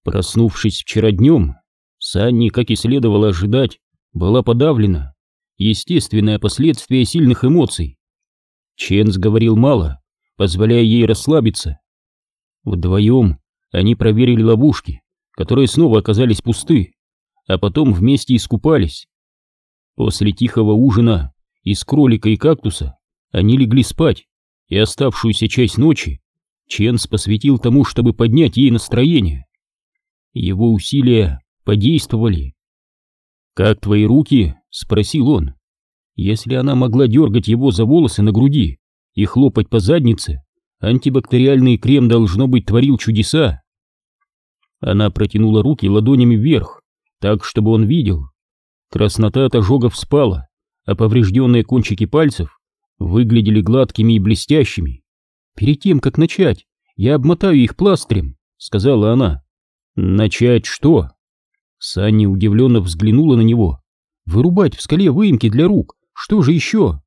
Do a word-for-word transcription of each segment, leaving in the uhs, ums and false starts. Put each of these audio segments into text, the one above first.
Проснувшись вчера днем, Санни, как и следовало ожидать, была подавлена. Естественное последствие сильных эмоций. Ченс говорил мало, позволяя ей расслабиться. Вдвоем они проверили ловушки, которые снова оказались пусты, а потом вместе искупались. После тихого ужина из кролика и кактуса они легли спать, и оставшуюся часть ночи Ченс посвятил тому, чтобы поднять ей настроение. Его усилия подействовали. «Как твои руки?» — спросил он. Если она могла дергать его за волосы на груди и хлопать по заднице, антибактериальный крем, должно быть, творил чудеса. Она протянула руки ладонями вверх, так, чтобы он видел. Краснота от ожогов спала, а поврежденные кончики пальцев выглядели гладкими и блестящими. «Перед тем, как начать, я обмотаю их пластырем», — сказала она. «Начать что?» Санни удивленно взглянула на него. «Вырубать в скале выемки для рук. Что же еще?»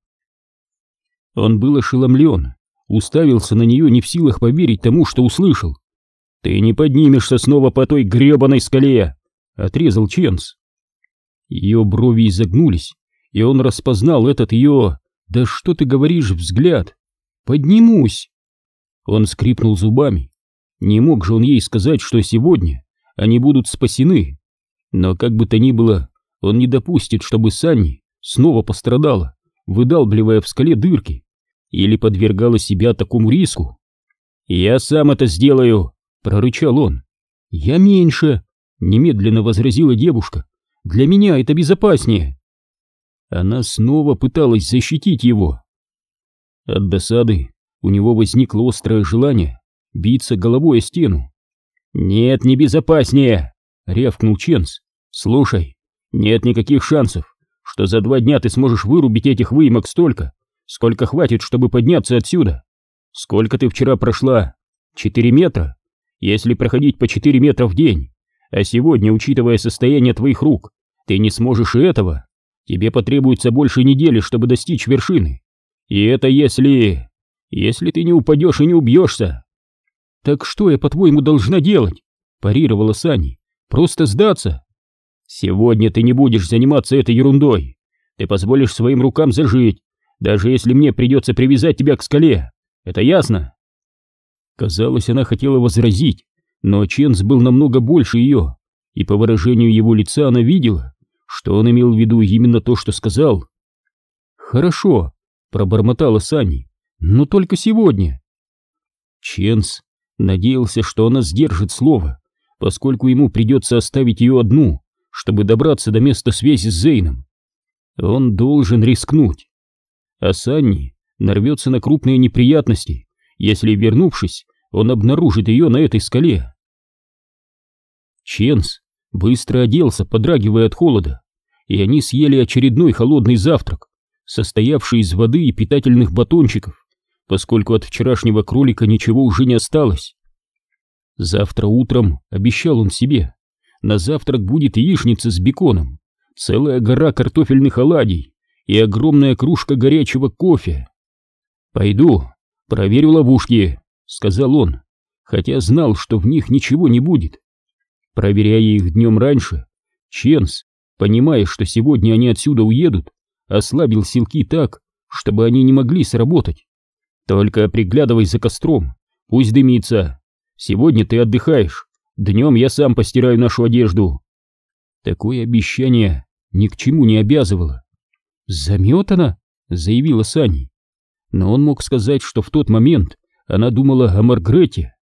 Он был ошеломлен, уставился на нее, не в силах поверить тому, что услышал. «Ты не поднимешься снова по той гребаной скале!» — отрезал Ченс. Ее брови изогнулись, и он распознал этот ее «да что ты говоришь» взгляд. «Поднимусь!» Он скрипнул зубами. Не мог же он ей сказать, что сегодня они будут спасены. Но как бы то ни было, он не допустит, чтобы Санни снова пострадала, выдалбливая в скале дырки, или подвергала себя такому риску. «Я сам это сделаю!» — прорычал он. «Я меньше!» — немедленно возразила девушка. «Для меня это безопаснее!» Она снова пыталась защитить его. От досады у него возникло острое желание биться головой о стену. «Нет, не безопаснее!» — рявкнул Ченс. «Слушай, нет никаких шансов, что за два дня ты сможешь вырубить этих выемок столько, сколько хватит, чтобы подняться отсюда. Сколько ты вчера прошла? Четыре метра? Если проходить по четыре метра в день, а сегодня, учитывая состояние твоих рук, ты не сможешь и этого, тебе потребуется больше недели, чтобы достичь вершины. И это если... если ты не упадешь и не убьешься». «Так что я, по-твоему, должна делать?» — парировала Санни. «Просто сдаться?» «Сегодня ты не будешь заниматься этой ерундой. Ты позволишь своим рукам зажить, даже если мне придется привязать тебя к скале. Это ясно?» Казалось, она хотела возразить, но Ченс был намного больше ее, и по выражению его лица она видела, что он имел в виду именно то, что сказал. «Хорошо», — пробормотала Санни, — «но только сегодня». Ченс надеялся, что она сдержит слово, поскольку ему придется оставить ее одну, чтобы добраться до места связи с Зейном. Он должен рискнуть. А Санни нарвется на крупные неприятности, если, вернувшись, он обнаружит ее на этой скале. Ченс быстро оделся, подрагивая от холода, и они съели очередной холодный завтрак, состоявший из воды и питательных батончиков, поскольку от вчерашнего кролика ничего уже не осталось. Завтра утром, обещал он себе, на завтрак будет яичница с беконом, целая гора картофельных оладий и огромная кружка горячего кофе. «Пойду, проверю ловушки», — сказал он, хотя знал, что в них ничего не будет. Проверяя их днем раньше, Ченс, понимая, что сегодня они отсюда уедут, ослабил силки так, чтобы они не могли сработать. «Только приглядывай за костром, пусть дымится. Сегодня ты отдыхаешь, днем я сам постираю нашу одежду». Такое обещание ни к чему не обязывало. «Заметана?» — заявила Санни. Но он мог сказать, что в тот момент она думала о Маргрете.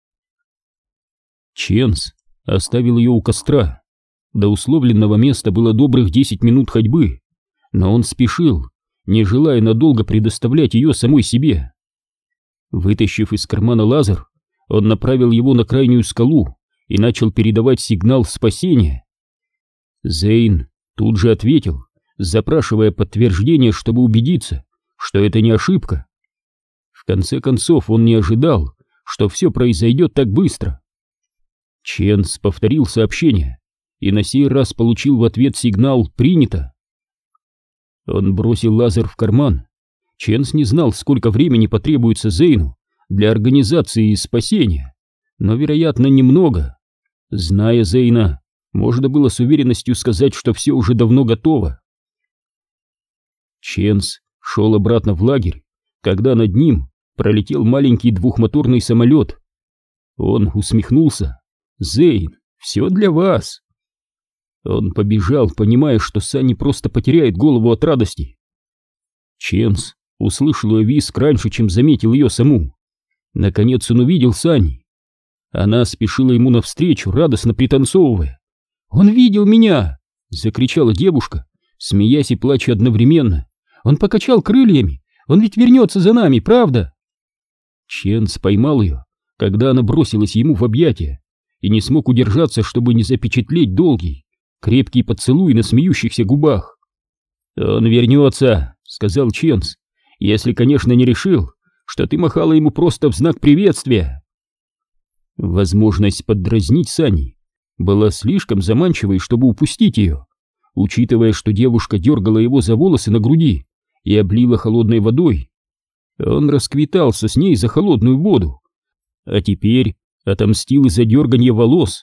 Ченс оставил ее у костра. До условленного места было добрых десять минут ходьбы, но он спешил, не желая надолго предоставлять ее самой себе. Вытащив из кармана лазер, он направил его на крайнюю скалу и начал передавать сигнал спасения. Зейн тут же ответил, запрашивая подтверждение, чтобы убедиться, что это не ошибка. В конце концов, он не ожидал, что все произойдет так быстро. Ченс повторил сообщение и на сей раз получил в ответ сигнал «Принято». Он бросил лазер в карман. Ченс не знал, сколько времени потребуется Зейну для организации спасения, но, вероятно, немного. Зная Зейна, можно было с уверенностью сказать, что все уже давно готово. Ченс шел обратно в лагерь, когда над ним пролетел маленький двухмоторный самолет. Он усмехнулся. «Зейн, все для вас!» Он побежал, понимая, что Санни просто потеряет голову от радости. Ченс услышал ее визг раньше, чем заметил ее саму. Наконец он увидел Санни. Она спешила ему навстречу, радостно пританцовывая. «Он видел меня!» — закричала девушка, смеясь и плача одновременно. «Он покачал крыльями! Он ведь вернется за нами, правда?» Ченс поймал ее, когда она бросилась ему в объятия, и не смог удержаться, чтобы не запечатлеть долгий, крепкий поцелуй на смеющихся губах. «Он вернется», — сказал Ченс, — «если, конечно, не решил, что ты махала ему просто в знак приветствия». Возможность поддразнить Санни была слишком заманчивой, чтобы упустить ее, учитывая, что девушка дергала его за волосы на груди и облила холодной водой. Он расквитался с ней за холодную воду, а теперь отомстил из-за дерганья волос.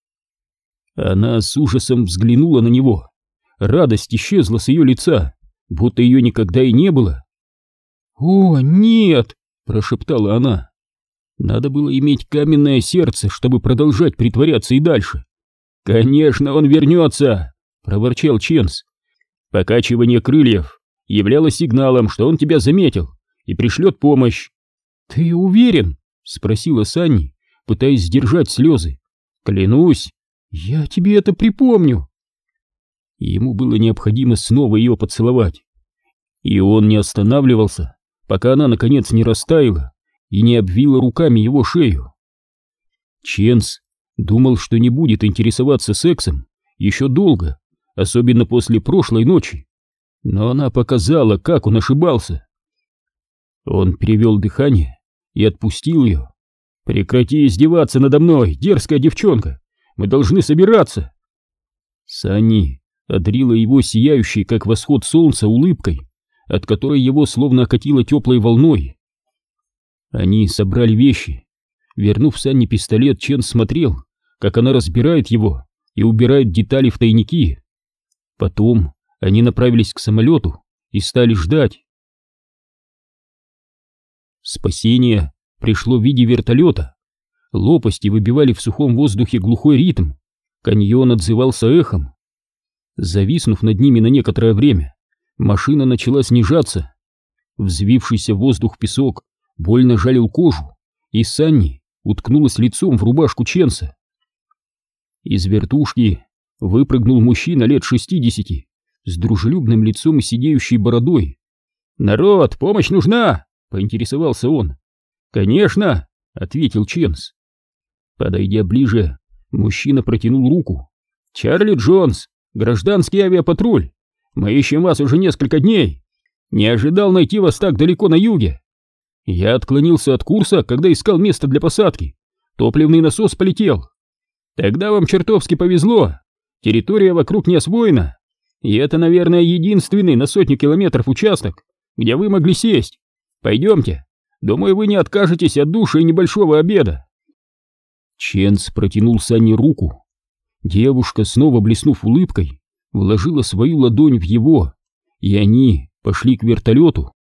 Она с ужасом взглянула на него. Радость исчезла с ее лица, будто ее никогда и не было. «О, нет!» — прошептала она. Надо было иметь каменное сердце, чтобы продолжать притворяться и дальше. «Конечно, он вернется!» — проворчал Ченс. «Покачивание крыльев являлось сигналом, что он тебя заметил и пришлет помощь». «Ты уверен?» — спросила Санни, пытаясь сдержать слезы. «Клянусь, я тебе это припомню». Ему было необходимо снова ее поцеловать, и он не останавливался, пока она наконец не растаяла и не обвила руками его шею. Ченс думал, что не будет интересоваться сексом еще долго, особенно после прошлой ночи, но она показала, как он ошибался. Он перевел дыхание и отпустил ее. «Прекрати издеваться надо мной, дерзкая девчонка! Мы должны собираться!» Санни одарила его сияющей, как восход солнца, улыбкой, от которой его словно окатило теплой волной. Они собрали вещи. Вернув Санни пистолет, Ченс смотрел, как она разбирает его и убирает детали в тайники. Потом они направились к самолету и стали ждать. Спасение пришло в виде вертолета. Лопасти выбивали в сухом воздухе глухой ритм. Каньон отзывался эхом. Зависнув над ними на некоторое время, машина начала снижаться. Взвившийся в воздух песок больно жалил кожу, и Санни уткнулась лицом в рубашку Ченса. Из вертушки выпрыгнул мужчина лет шестидесяти с дружелюбным лицом и сидеющей бородой. «Народ, помощь нужна!» — поинтересовался он. «Конечно!» — ответил Ченс. Подойдя ближе, мужчина протянул руку. «Чарли Джонс, гражданский авиапатруль. Мы ищем вас уже несколько дней. Не ожидал найти вас так далеко на юге. Я отклонился от курса, когда искал место для посадки. Топливный насос полетел. Тогда вам чертовски повезло. Территория вокруг не освоена. И это, наверное, единственный на сотню километров участок, где вы могли сесть. Пойдемте. Думаю, вы не откажетесь от душа и небольшого обеда». Ченс протянул Санни руку. Девушка, снова блеснув улыбкой, вложила свою ладонь в его, и они пошли к вертолету.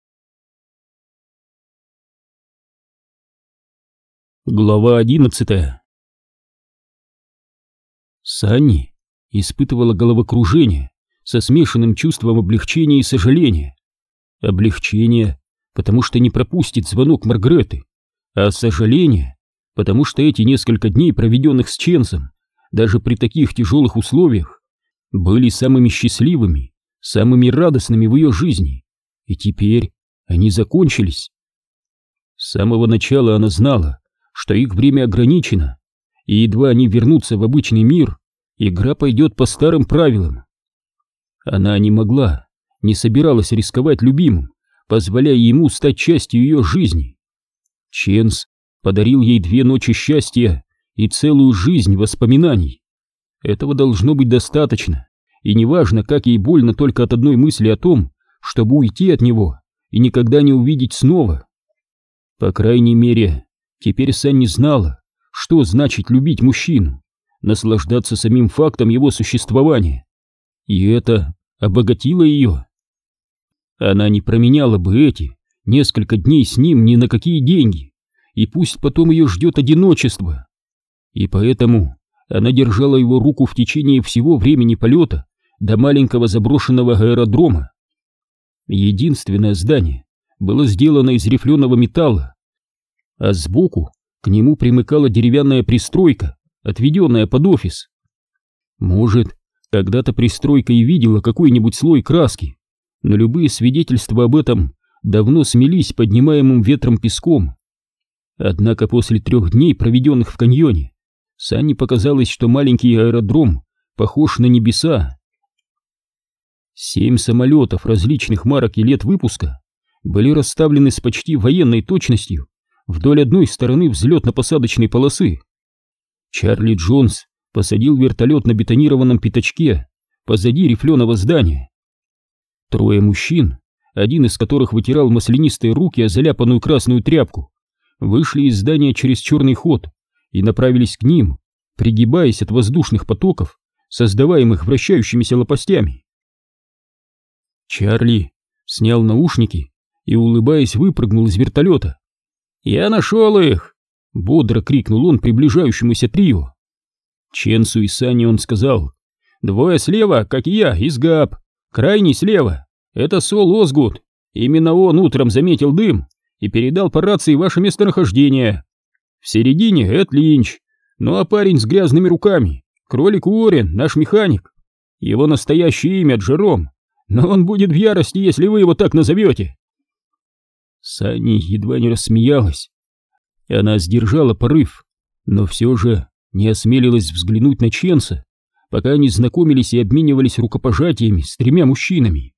Глава одиннадцатая. Санни испытывала головокружение со смешанным чувством облегчения и сожаления. Облегчение, потому что не пропустит звонок Маргареты, а сожаление, потому что эти несколько дней, проведенных с Ченсом, даже при таких тяжелых условиях, были самыми счастливыми, самыми радостными в ее жизни, и теперь они закончились. С самого начала она знала, что их время ограничено, и едва они вернутся в обычный мир, игра пойдет по старым правилам. Она не могла, не собиралась рисковать любимым, позволяя ему стать частью ее жизни. Ченс подарил ей две ночи счастья и целую жизнь воспоминаний. Этого должно быть достаточно, и неважно, как ей больно только от одной мысли о том, чтобы уйти от него и никогда не увидеть снова. По крайней мере, теперь Санни знала, что значит любить мужчину, наслаждаться самим фактом его существования. И это обогатило ее. Она не променяла бы эти несколько дней с ним ни на какие деньги, и пусть потом ее ждет одиночество. И поэтому она держала его руку в течение всего времени полета до маленького заброшенного аэродрома. Единственное здание было сделано из рифленого металла, а сбоку к нему примыкала деревянная пристройка, отведенная под офис. Может, когда-то пристройка и видела какой-нибудь слой краски, но любые свидетельства об этом давно смелись поднимаемым ветром песком. Однако после трех дней, проведенных в каньоне, Санни показалось, что маленький аэродром похож на небеса. Семь самолетов различных марок и лет выпуска были расставлены с почти военной точностью вдоль одной стороны взлетно-посадочной полосы. Чарли Джонс посадил вертолет на бетонированном пятачке позади рифленого здания. Трое мужчин, один из которых вытирал маслянистые руки о заляпанную красную тряпку, вышли из здания через черный ход и направились к ним, пригибаясь от воздушных потоков, создаваемых вращающимися лопастями. Чарли снял наушники и, улыбаясь, выпрыгнул из вертолета. «Я нашел их!» — бодро крикнул он приближающемуся трио. Ченсу и Санни он сказал: «Двое слева, как и я, из ГАП. Крайний слева — это Сол Озгуд. Именно он утром заметил дым и передал по рации ваше местонахождение. В середине Эд Линч. Ну а парень с грязными руками — Кролик Уоррен, наш механик. Его настоящее имя Джером, но он будет в ярости, если вы его так назовете». Санни едва не рассмеялась. Она сдержала порыв, но все же не осмелилась взглянуть на Ченса, пока они знакомились и обменивались рукопожатиями с тремя мужчинами.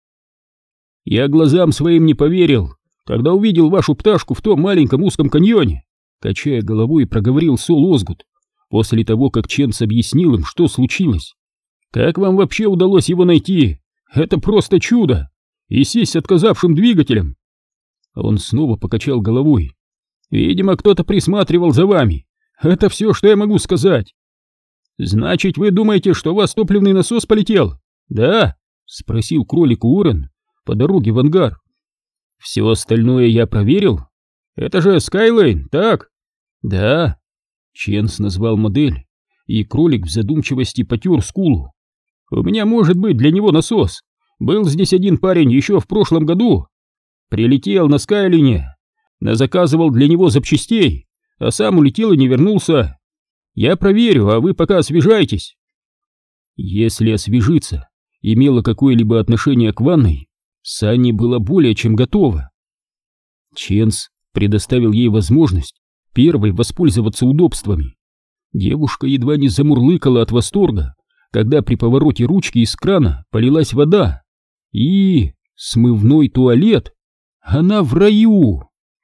«Я глазам своим не поверил, когда увидел вашу пташку в том маленьком узком каньоне», качая головой, проговорил Сол Озгуд, после того, как Ченс объяснил им, что случилось. «Как вам вообще удалось его найти? Это просто чудо! И сесть с отказавшим двигателем!» Он снова покачал головой. «Видимо, кто-то присматривал за вами. Это все, что я могу сказать». «Значит, вы думаете, что у вас топливный насос полетел?» «Да?» — спросил Кролик Уоррен по дороге в ангар. «Все остальное я проверил. Это же Скайлейн, так?» «Да». Ченс назвал модель, и Кролик в задумчивости потер скулу. «У меня может быть для него насос. Был здесь один парень еще в прошлом году. Прилетел на Скайлине, назаказывал для него запчастей, а сам улетел и не вернулся. Я проверю, а вы пока освежайтесь». Если освежиться имело какое-либо отношение к ванной, Санни была более чем готова. Ченс предоставил ей возможность первой воспользоваться удобствами. Девушка едва не замурлыкала от восторга, когда при повороте ручки из крана полилась вода. И смывной туалет! Она в раю!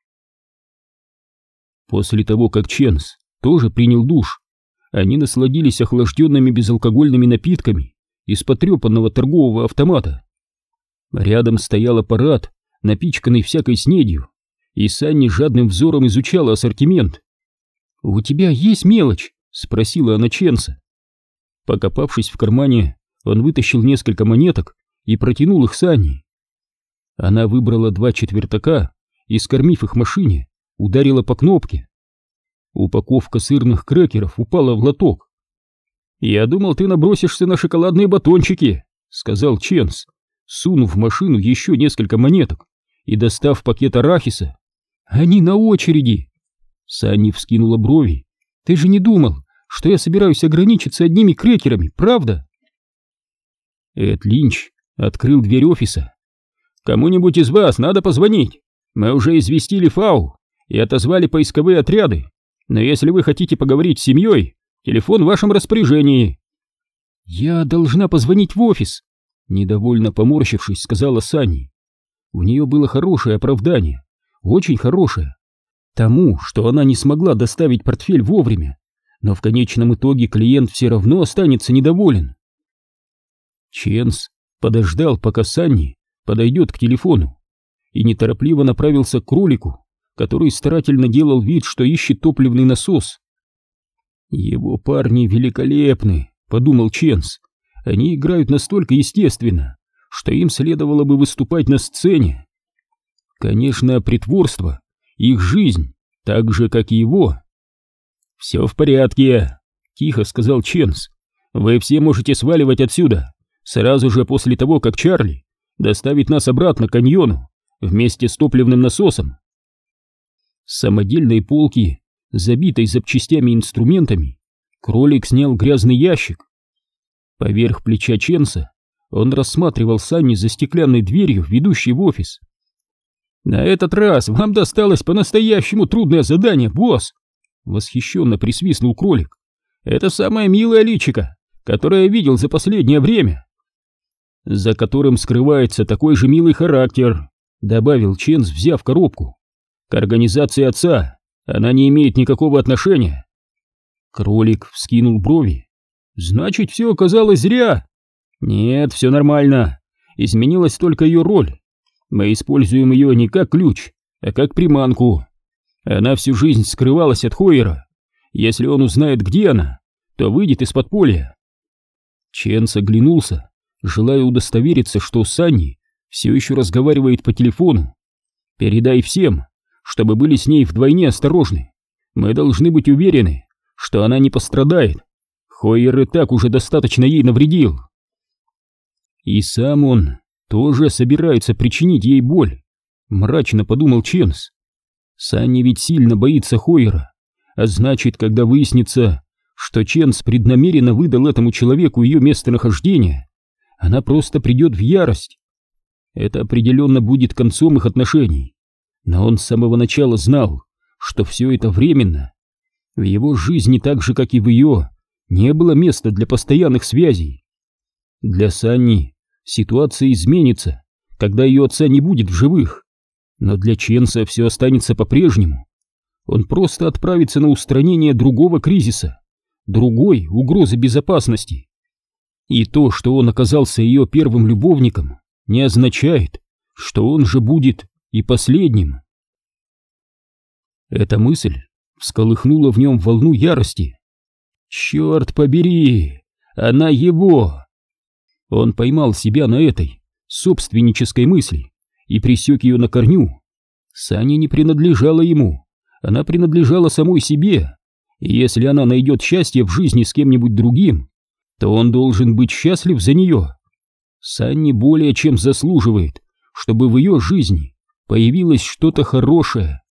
После того, как Ченс тоже принял душ, они насладились охлажденными безалкогольными напитками из потрепанного торгового автомата. Рядом стоял аппарат, напичканный всякой снедью, и Санни жадным взором изучала ассортимент. «У тебя есть мелочь?» — спросила она Ченса. Покопавшись в кармане, он вытащил несколько монеток и протянул их Санни. Она выбрала два четвертака и, скормив их машине, ударила по кнопке. Упаковка сырных крекеров упала в лоток. «Я думал, ты набросишься на шоколадные батончики», — сказал Ченс, сунув в машину еще несколько монеток и достав пакет арахиса. «Они на очереди!» Санни вскинула брови. «Ты же не думал, что я собираюсь ограничиться одними крекерами, правда?» Эд Линч открыл дверь офиса. «Кому-нибудь из вас надо позвонить. Мы уже известили ФАУ и отозвали поисковые отряды. Но если вы хотите поговорить с семьей, телефон в вашем распоряжении». «Я должна позвонить в офис», — недовольно поморщившись, сказала Санни. У нее было хорошее оправдание, очень хорошее, тому, что она не смогла доставить портфель вовремя, но в конечном итоге клиент все равно останется недоволен. Ченс подождал, пока Санни подойдет к телефону, и неторопливо направился к Кролику, который старательно делал вид, что ищет топливный насос. Его парни великолепны, подумал Ченс. Они играют настолько естественно, что им следовало бы выступать на сцене. Конечно, притворство — их жизнь, так же, как и его. «Все в порядке», — тихо сказал Ченс. «Вы все можете сваливать отсюда, сразу же после того, как Чарли доставит нас обратно к каньону вместе с топливным насосом». С самодельной полки, забитой запчастями и инструментами, кролик снял грязный ящик. Поверх плеча Ченса он рассматривал Санни за стеклянной дверью, ведущей в офис. «На этот раз вам досталось по-настоящему трудное задание, босс!» Восхищенно присвистнул кролик. «Это самое милое личико, которое я видел за последнее время!» «За которым скрывается такой же милый характер», добавил Ченс, взяв коробку. «К организации отца она не имеет никакого отношения». Кролик вскинул брови. «Значит, все оказалось зря?» «Нет, все нормально. Изменилась только ее роль. Мы используем ее не как ключ, а как приманку. Она всю жизнь скрывалась от Хойера. Если он узнает, где она, то выйдет из подполья». Ченс оглянулся, желая удостовериться, что Санни все еще разговаривает по телефону. «Передай всем, чтобы были с ней вдвойне осторожны. Мы должны быть уверены, что она не пострадает. Хойер и так уже достаточно ей навредил». И сам он тоже собирается причинить ей боль, мрачно подумал Ченс. Санни ведь сильно боится Хойера, а значит, когда выяснится, что Ченс преднамеренно выдал этому человеку ее местонахождение, она просто придет в ярость. Это определенно будет концом их отношений, но он с самого начала знал, что все это временно. В его жизни, так же как и в ее, не было места для постоянных связей. Для Санни ситуация изменится, когда ее отца не будет в живых, но для Ченса все останется по-прежнему. Он просто отправится на устранение другого кризиса, другой угрозы безопасности. И то, что он оказался ее первым любовником, не означает, что он же будет и последним. Эта мысль всколыхнула в нем волну ярости. Черт побери, она его! Он поймал себя на этой собственнической мысли и пресек ее на корню. Саня не принадлежала ему, она принадлежала самой себе, и если она найдет счастье в жизни с кем-нибудь другим, то он должен быть счастлив за нее. Санни более чем заслуживает, чтобы в ее жизни появилось что-то хорошее.